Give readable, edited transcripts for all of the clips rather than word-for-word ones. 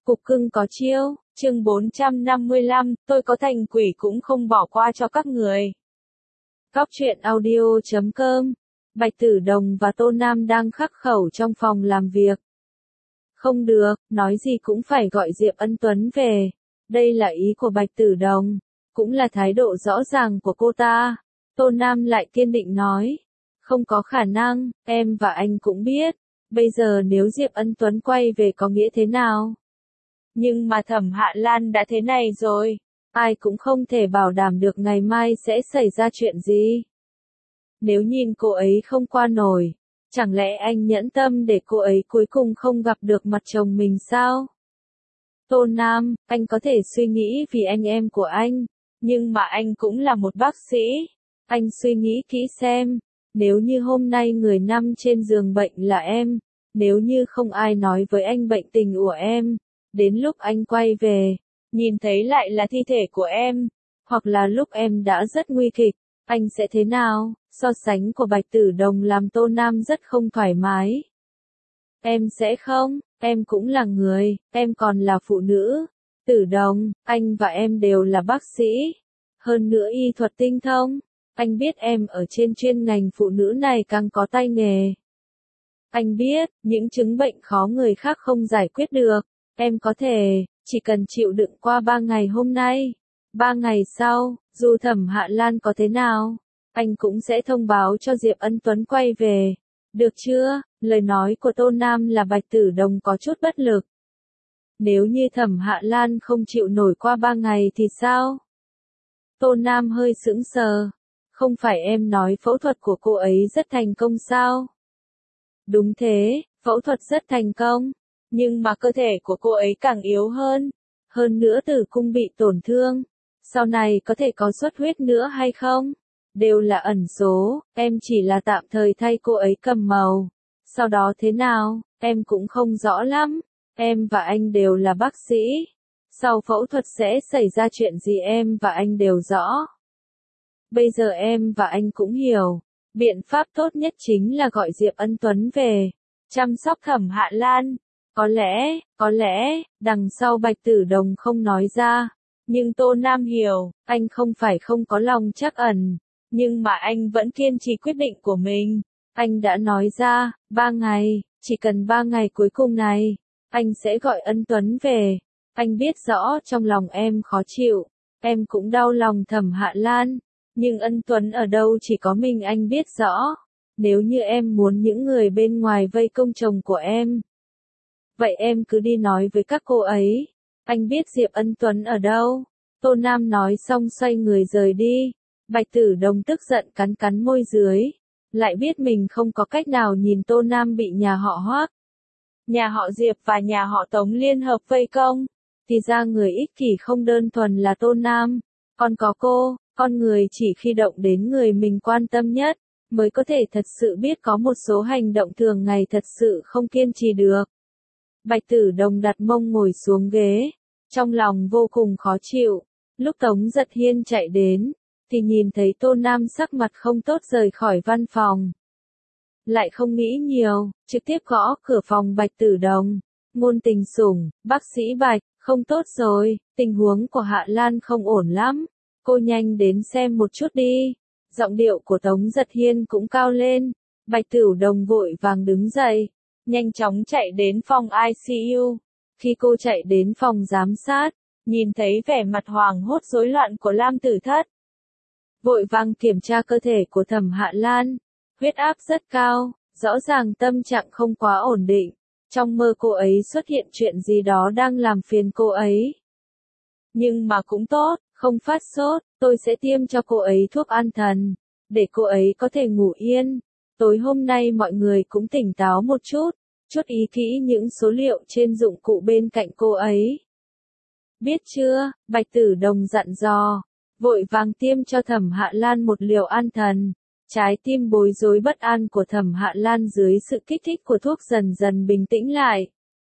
Cục cưng có chiêu, chương 455, tôi có thành quỷ cũng không bỏ qua cho các người. Góc truyện audio.com. Bạch Tử Đồng và Tô Nam đang khắc khẩu trong phòng làm việc. Không được, nói gì cũng phải gọi Diệp Ân Tuấn về. Đây là ý của Bạch Tử Đồng, cũng là thái độ rõ ràng của cô ta. Tô Nam lại kiên định nói. Không có khả năng, em và anh cũng biết. Bây giờ nếu Diệp Ân Tuấn quay về có nghĩa thế nào? Nhưng mà Thẩm Hạ Lan đã thế này rồi, ai cũng không thể bảo đảm được ngày mai sẽ xảy ra chuyện gì. Nếu nhìn cô ấy không qua nổi, chẳng lẽ anh nhẫn tâm để cô ấy cuối cùng không gặp được mặt chồng mình sao? Tô Nam, anh có thể suy nghĩ vì anh em của anh, nhưng mà anh cũng là một bác sĩ. Anh suy nghĩ kỹ xem, nếu như hôm nay người nằm trên giường bệnh là em, nếu như không ai nói với anh bệnh tình của em, đến lúc anh quay về, nhìn thấy lại là thi thể của em, hoặc là lúc em đã rất nguy kịch, anh sẽ thế nào? So sánh của Bạch Tử Đồng làm Tô Nam rất không thoải mái. Em sẽ không, em cũng là người, em còn là phụ nữ. Tử Đồng, anh và em đều là bác sĩ, hơn nữa y thuật tinh thông. Anh biết em ở trên chuyên ngành phụ nữ này càng có tay nghề. Anh biết, những chứng bệnh khó người khác không giải quyết được. Em có thể, chỉ cần chịu đựng qua 3 ngày hôm nay. 3 ngày sau, dù Thẩm Hạ Lan có thế nào, anh cũng sẽ thông báo cho Diệp Ân Tuấn quay về. Được chưa? Lời nói của Tô Nam là Bạch Tử Đồng có chút bất lực. Nếu như Thẩm Hạ Lan không chịu nổi qua 3 ngày thì sao? Tô Nam hơi sững sờ. Không phải em nói phẫu thuật của cô ấy rất thành công sao? Đúng thế, phẫu thuật rất thành công. Nhưng mà cơ thể của cô ấy càng yếu hơn. Hơn nữa tử cung bị tổn thương. Sau này có thể có xuất huyết nữa hay không? Đều là ẩn số, em chỉ là tạm thời thay cô ấy cầm màu. Sau đó thế nào, em cũng không rõ lắm. Em và anh đều là bác sĩ. Sau phẫu thuật sẽ xảy ra chuyện gì em và anh đều rõ. Bây giờ em và anh cũng hiểu. Biện pháp tốt nhất chính là gọi Diệp Ân Tuấn về. Chăm sóc Thẩm Hạ Lan. Có lẽ, đằng sau Bạch Tử Đồng không nói ra. Nhưng Tô Nam hiểu, anh không phải không có lòng trắc ẩn. Nhưng mà anh vẫn kiên trì quyết định của mình. Anh đã nói ra, 3 ngày, chỉ cần 3 ngày cuối cùng này, anh sẽ gọi Ân Tuấn về. Anh biết rõ trong lòng em khó chịu, em cũng đau lòng Thẩm Hạ Lan. Nhưng Ân Tuấn ở đâu chỉ có mình anh biết rõ. Nếu như em muốn những người bên ngoài vây công chồng của em, vậy em cứ đi nói với các cô ấy. Anh biết Diệp Ân Tuấn ở đâu. Tô Nam nói xong xoay người rời đi. Bạch Tử Đồng tức giận cắn cắn môi dưới. Lại biết mình không có cách nào nhìn Tô Nam bị nhà họ Hoắc, nhà họ Diệp và nhà họ Tống liên hợp vây công. Thì ra người ích kỷ không đơn thuần là Tô Nam. Còn có cô, con người chỉ khi động đến người mình quan tâm nhất, mới có thể thật sự biết có một số hành động thường ngày thật sự không kiên trì được. Bạch Tử Đồng đặt mông ngồi xuống ghế, trong lòng vô cùng khó chịu. Lúc Tống Giật Hiên chạy đến, thì nhìn thấy Tô Nam sắc mặt không tốt rời khỏi văn phòng. Lại không nghĩ nhiều, trực tiếp gõ cửa phòng Bạch Tử Đồng. Ngôn Tình Sủng, bác sĩ Bạch, không tốt rồi, tình huống của Hạ Lan không ổn lắm. Cô nhanh đến xem một chút đi. Giọng điệu của Tống Giật Hiên cũng cao lên. Bạch Tử Đồng vội vàng đứng dậy, nhanh chóng chạy đến phòng ICU. Khi cô chạy đến phòng giám sát, nhìn thấy vẻ mặt hoảng hốt rối loạn của Lam Tử Thất. Vội vàng kiểm tra cơ thể của Thẩm Hạ Lan. Huyết áp rất cao, rõ ràng tâm trạng không quá ổn định. Trong mơ cô ấy xuất hiện chuyện gì đó đang làm phiền cô ấy. Nhưng mà cũng tốt, không phát sốt, tôi sẽ tiêm cho cô ấy thuốc an thần, để cô ấy có thể ngủ yên. Tối hôm nay mọi người cũng tỉnh táo một chút, chốt ý kỹ những số liệu trên dụng cụ bên cạnh cô ấy. Biết chưa? Bạch Tử Đồng dặn dò, vội vàng tiêm cho Thẩm Hạ Lan một liều an thần. Trái tim bối rối bất an của Thẩm Hạ Lan dưới sự kích thích của thuốc dần dần bình tĩnh lại.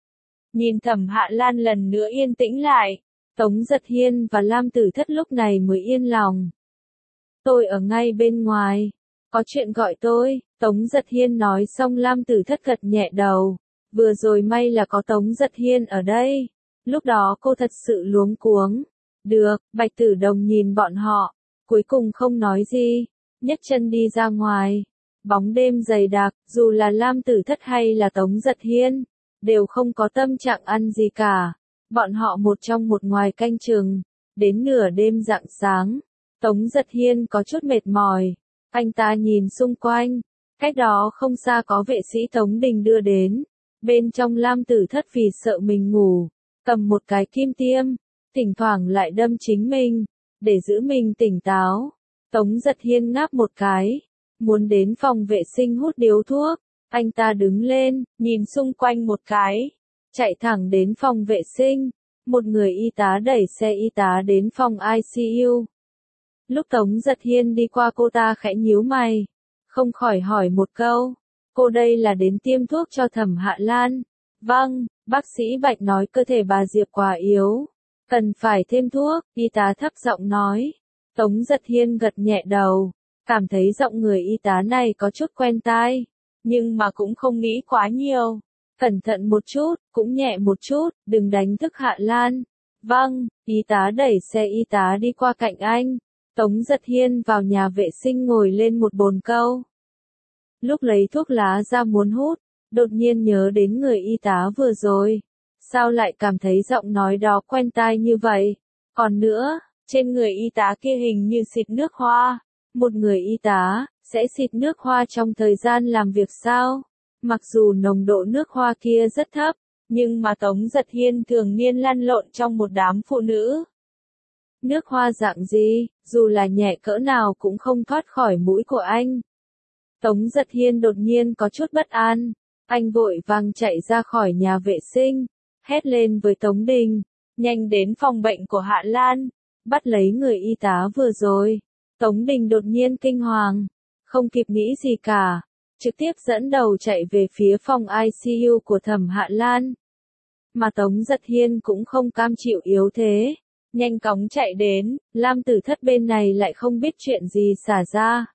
Nhìn Thẩm Hạ Lan lần nữa yên tĩnh lại, Tống Giật Hiên và Lam Tử Thất lúc này mới yên lòng. Tôi ở ngay bên ngoài, có chuyện gọi tôi. Tống Giật Hiên nói xong Lam Tử Thất gật nhẹ đầu. Vừa rồi may là có Tống Giật Hiên ở đây. Lúc đó cô thật sự luống cuống. Được, Bạch Tử Đồng nhìn bọn họ, cuối cùng không nói gì, nhấc chân đi ra ngoài. Bóng đêm dày đặc, dù là Lam Tử Thất hay là Tống Giật Hiên, đều không có tâm trạng ăn gì cả. Bọn họ một trong một ngoài canh chừng, đến nửa đêm rạng sáng. Tống Giật Hiên có chút mệt mỏi, anh ta nhìn xung quanh, cách đó không xa có vệ sĩ Tống Đình đưa đến. Bên trong Lam Tử Thất vì sợ mình ngủ, cầm một cái kim tiêm, thỉnh thoảng lại đâm chính mình, để giữ mình tỉnh táo. Tống Giật Hiên ngáp một cái, muốn đến phòng vệ sinh hút điếu thuốc, anh ta đứng lên, nhìn xung quanh một cái, chạy thẳng đến phòng vệ sinh. Một người y tá đẩy xe y tá đến phòng ICU. Lúc Tống Giật Hiên đi qua cô ta khẽ nhíu mày, không khỏi hỏi một câu, cô đây là đến tiêm thuốc cho Thẩm Hạ Lan? Vâng, bác sĩ Bạch nói cơ thể bà Diệp quá yếu, cần phải thêm thuốc, y tá thấp giọng nói. Tống Giật Hiên gật nhẹ đầu, cảm thấy giọng người y tá này có chút quen tai, nhưng mà cũng không nghĩ quá nhiều. Cẩn thận một chút, cũng nhẹ một chút, đừng đánh thức Hạ Lan. Vâng, y tá đẩy xe y tá đi qua cạnh anh. Tống Giật Hiên vào nhà vệ sinh ngồi lên một bồn câu. Lúc lấy thuốc lá ra muốn hút, đột nhiên nhớ đến người y tá vừa rồi. Sao lại cảm thấy giọng nói đó quen tai như vậy? Còn nữa, trên người y tá kia hình như xịt nước hoa. Một người y tá, sẽ xịt nước hoa trong thời gian làm việc sao? Mặc dù nồng độ nước hoa kia rất thấp, nhưng mà Tống Giật Hiên thường niên lăn lộn trong một đám phụ nữ. Nước hoa dạng gì, dù là nhẹ cỡ nào cũng không thoát khỏi mũi của anh. Tống Giật Hiên đột nhiên có chút bất an, anh vội vàng chạy ra khỏi nhà vệ sinh, hét lên với Tống Đình, nhanh đến phòng bệnh của Hạ Lan, bắt lấy người y tá vừa rồi. Tống Đình đột nhiên kinh hoàng, không kịp nghĩ gì cả, trực tiếp dẫn đầu chạy về phía phòng ICU của Thẩm Hạ Lan. Mà Tống Giật Hiên cũng không cam chịu yếu thế, nhanh chóng chạy đến, Lam Tử Thất bên này lại không biết chuyện gì xảy ra.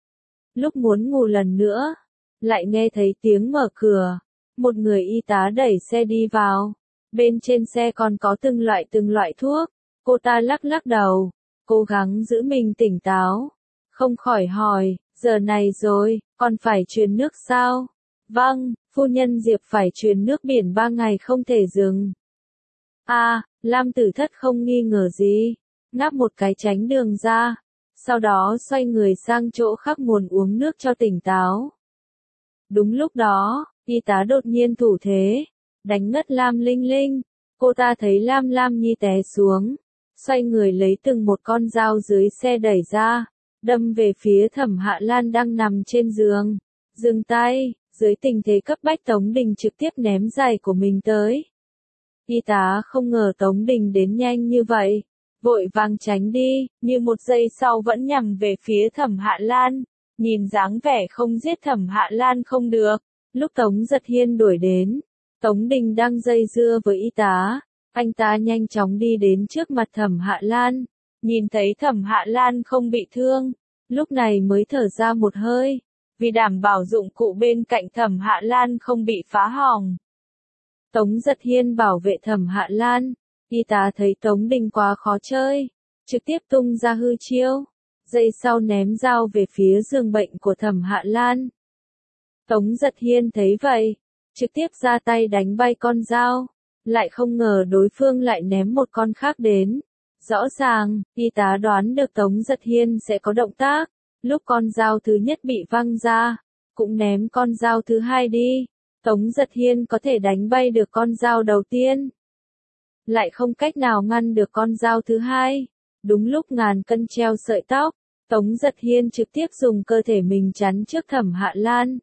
Lúc muốn ngủ lần nữa, lại nghe thấy tiếng mở cửa, một người y tá đẩy xe đi vào, bên trên xe còn có từng loại thuốc, cô ta lắc lắc đầu, cố gắng giữ mình tỉnh táo, không khỏi hỏi, giờ này rồi, còn phải truyền nước sao? Vâng, phu nhân Diệp phải truyền nước biển 3 ngày không thể dừng. Lam Tử Thất không nghi ngờ gì, ngáp một cái tránh đường ra, sau đó xoay người sang chỗ khác nguồn uống nước cho tỉnh táo. Đúng lúc đó, y tá đột nhiên thủ thế, đánh ngất Lam Linh Linh, cô ta thấy Lam Lam Nhi té xuống, xoay người lấy từng một con dao dưới xe đẩy ra, đâm về phía Thẩm Hạ Lan đang nằm trên giường. Dừng tay, dưới tình thế cấp bách Tống Đình trực tiếp ném giày của mình tới. Y tá không ngờ Tống Đình đến nhanh như vậy, vội vàng tránh đi, như một giây sau vẫn nhằm về phía Thẩm Hạ Lan, nhìn dáng vẻ không giết Thẩm Hạ Lan không được. Lúc Tống Giật Hiên đuổi đến, Tống Đình đang dây dưa với y tá, anh ta nhanh chóng đi đến trước mặt Thẩm Hạ Lan, nhìn thấy Thẩm Hạ Lan không bị thương, lúc này mới thở ra một hơi, vì đảm bảo dụng cụ bên cạnh Thẩm Hạ Lan không bị phá hỏng. Tống Giật Hiên bảo vệ Thẩm Hạ Lan, y tá thấy Tống Đình quá khó chơi, trực tiếp tung ra hư chiêu, giây sau ném dao về phía giường bệnh của Thẩm Hạ Lan. Tống Giật Hiên thấy vậy, trực tiếp ra tay đánh bay con dao, lại không ngờ đối phương lại ném một con khác đến. Rõ ràng, y tá đoán được Tống Giật Hiên sẽ có động tác, lúc con dao thứ nhất bị văng ra, cũng ném con dao thứ hai đi. Tống Giật Hiên có thể đánh bay được con dao đầu tiên, lại không cách nào ngăn được con dao thứ hai. Đúng lúc ngàn cân treo sợi tóc, Tống Giật Hiên trực tiếp dùng cơ thể mình chắn trước Thẩm Hạ Lan.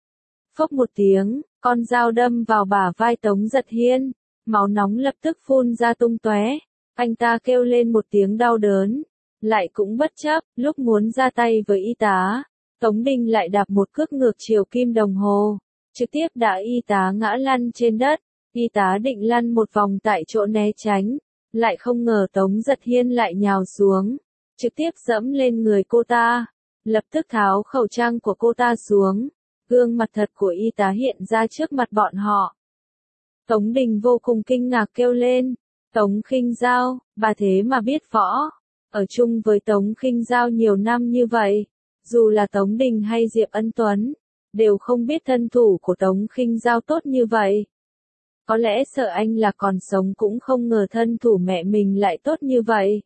Phốc một tiếng, con dao đâm vào bả vai Tống Giật Hiên, máu nóng lập tức phun ra tung tóe. Anh ta kêu lên một tiếng đau đớn, lại cũng bất chấp, lúc muốn ra tay với y tá, Tống Đình lại đạp một cước ngược chiều kim đồng hồ, trực tiếp đá y tá ngã lăn trên đất. Y tá định lăn một vòng tại chỗ né tránh, lại không ngờ Tống Giật Hiên lại nhào xuống, trực tiếp dẫm lên người cô ta, lập tức tháo khẩu trang của cô ta xuống, gương mặt thật của y tá hiện ra trước mặt bọn họ. Tống Đình vô cùng kinh ngạc kêu lên. Tống Khinh Dao, bà thế mà biết võ. Ở chung với Tống Khinh Dao nhiều năm như vậy, dù là Tống Đình hay Diệp Ân Tuấn, đều không biết thân thủ của Tống Khinh Dao tốt như vậy. Có lẽ sợ anh là còn sống cũng không ngờ thân thủ mẹ mình lại tốt như vậy.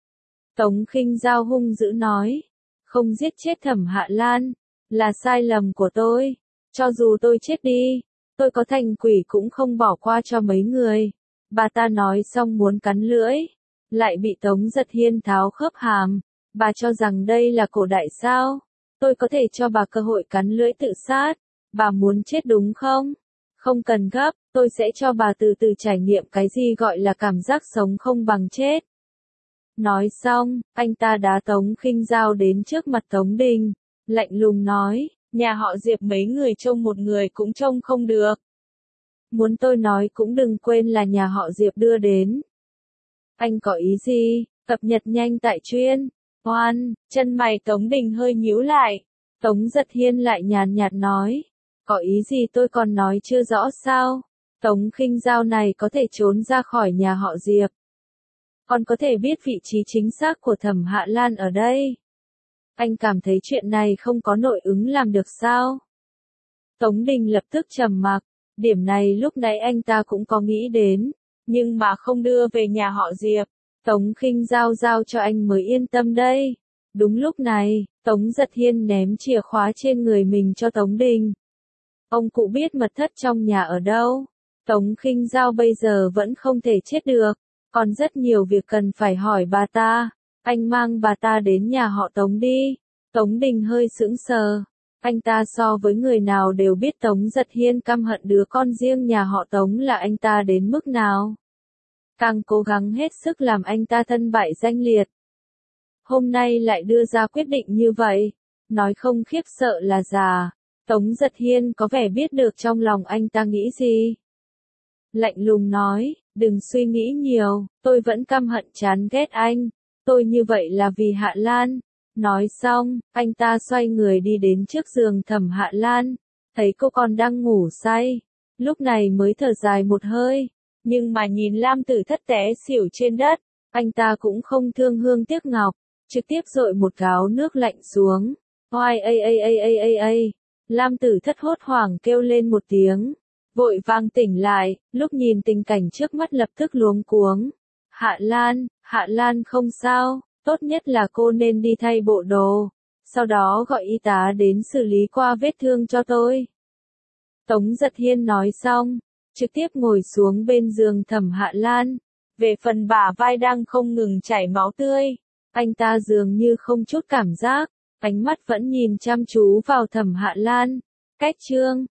Tống Khinh Dao hung dữ nói, không giết chết Thẩm Hạ Lan, là sai lầm của tôi. Cho dù tôi chết đi, tôi có thành quỷ cũng không bỏ qua cho mấy người. Bà ta nói xong muốn cắn lưỡi, lại bị Tống Giật Hiên tháo khớp hàm. Bà cho rằng đây là cổ đại sao? Tôi có thể cho bà cơ hội cắn lưỡi tự sát. Bà muốn chết đúng không? Không cần gấp, tôi sẽ cho bà từ từ trải nghiệm cái gì gọi là cảm giác sống không bằng chết. Nói xong, anh ta đá Tống Khinh Dao đến trước mặt Tống Đình, lạnh lùng nói, nhà họ Diệp mấy người trông một người cũng trông không được. Muốn tôi nói cũng đừng quên là nhà họ Diệp đưa đến. Anh có ý gì? Cập nhật nhanh tại chuyên. Oan, chân mày Tống Đình hơi nhíu lại. Tống Giật Hiên lại nhàn nhạt nói. Có ý gì tôi còn nói chưa rõ sao? Tống Khinh Dao này có thể trốn ra khỏi nhà họ Diệp. Còn có thể biết vị trí chính xác của Thẩm Hạ Lan ở đây. Anh cảm thấy chuyện này không có nội ứng làm được sao? Tống Đình lập tức trầm mặc. Điểm này lúc nãy anh ta cũng có nghĩ đến. Nhưng mà không đưa về nhà họ Diệp. Tống Khinh Dao giao cho anh mới yên tâm đây. Đúng lúc này, Tống Giật Hiên ném chìa khóa trên người mình cho Tống Đình. Ông cụ biết mật thất trong nhà ở đâu. Tống Khinh Dao bây giờ vẫn không thể chết được. Còn rất nhiều việc cần phải hỏi bà ta. Anh mang bà ta đến nhà họ Tống đi. Tống Đình hơi sững sờ. Anh ta so với người nào đều biết Tống Giật Hiên căm hận đứa con riêng nhà họ Tống là anh ta đến mức nào. Càng cố gắng hết sức làm anh ta thân bại danh liệt. Hôm nay lại đưa ra quyết định như vậy. Nói không khiếp sợ là già. Tống Giật Hiên có vẻ biết được trong lòng anh ta nghĩ gì. Lạnh lùng nói, đừng suy nghĩ nhiều, tôi vẫn căm hận chán ghét anh. Tôi như vậy là vì Hạ Lan. Nói xong, anh ta xoay người đi đến trước giường Thẩm Hạ Lan. Thấy cô còn đang ngủ say. Lúc này mới thở dài một hơi. Nhưng mà nhìn Lam Tử Thất té xỉu trên đất, anh ta cũng không thương hương tiếc ngọc, trực tiếp dội một gáo nước lạnh xuống. Oai ây. Lam Tử Thất hốt hoảng kêu lên một tiếng, vội vàng tỉnh lại, lúc nhìn tình cảnh trước mắt lập tức luống cuống. Hạ Lan không sao, tốt nhất là cô nên đi thay bộ đồ, sau đó gọi y tá đến xử lý qua vết thương cho tôi. Tống Giật Hiên nói xong, trực tiếp ngồi xuống bên giường Thẩm Hạ Lan. Về phần bả vai đang không ngừng chảy máu tươi, anh ta dường như không chút cảm giác, ánh mắt vẫn nhìn chăm chú vào Thẩm Hạ Lan. Cách chương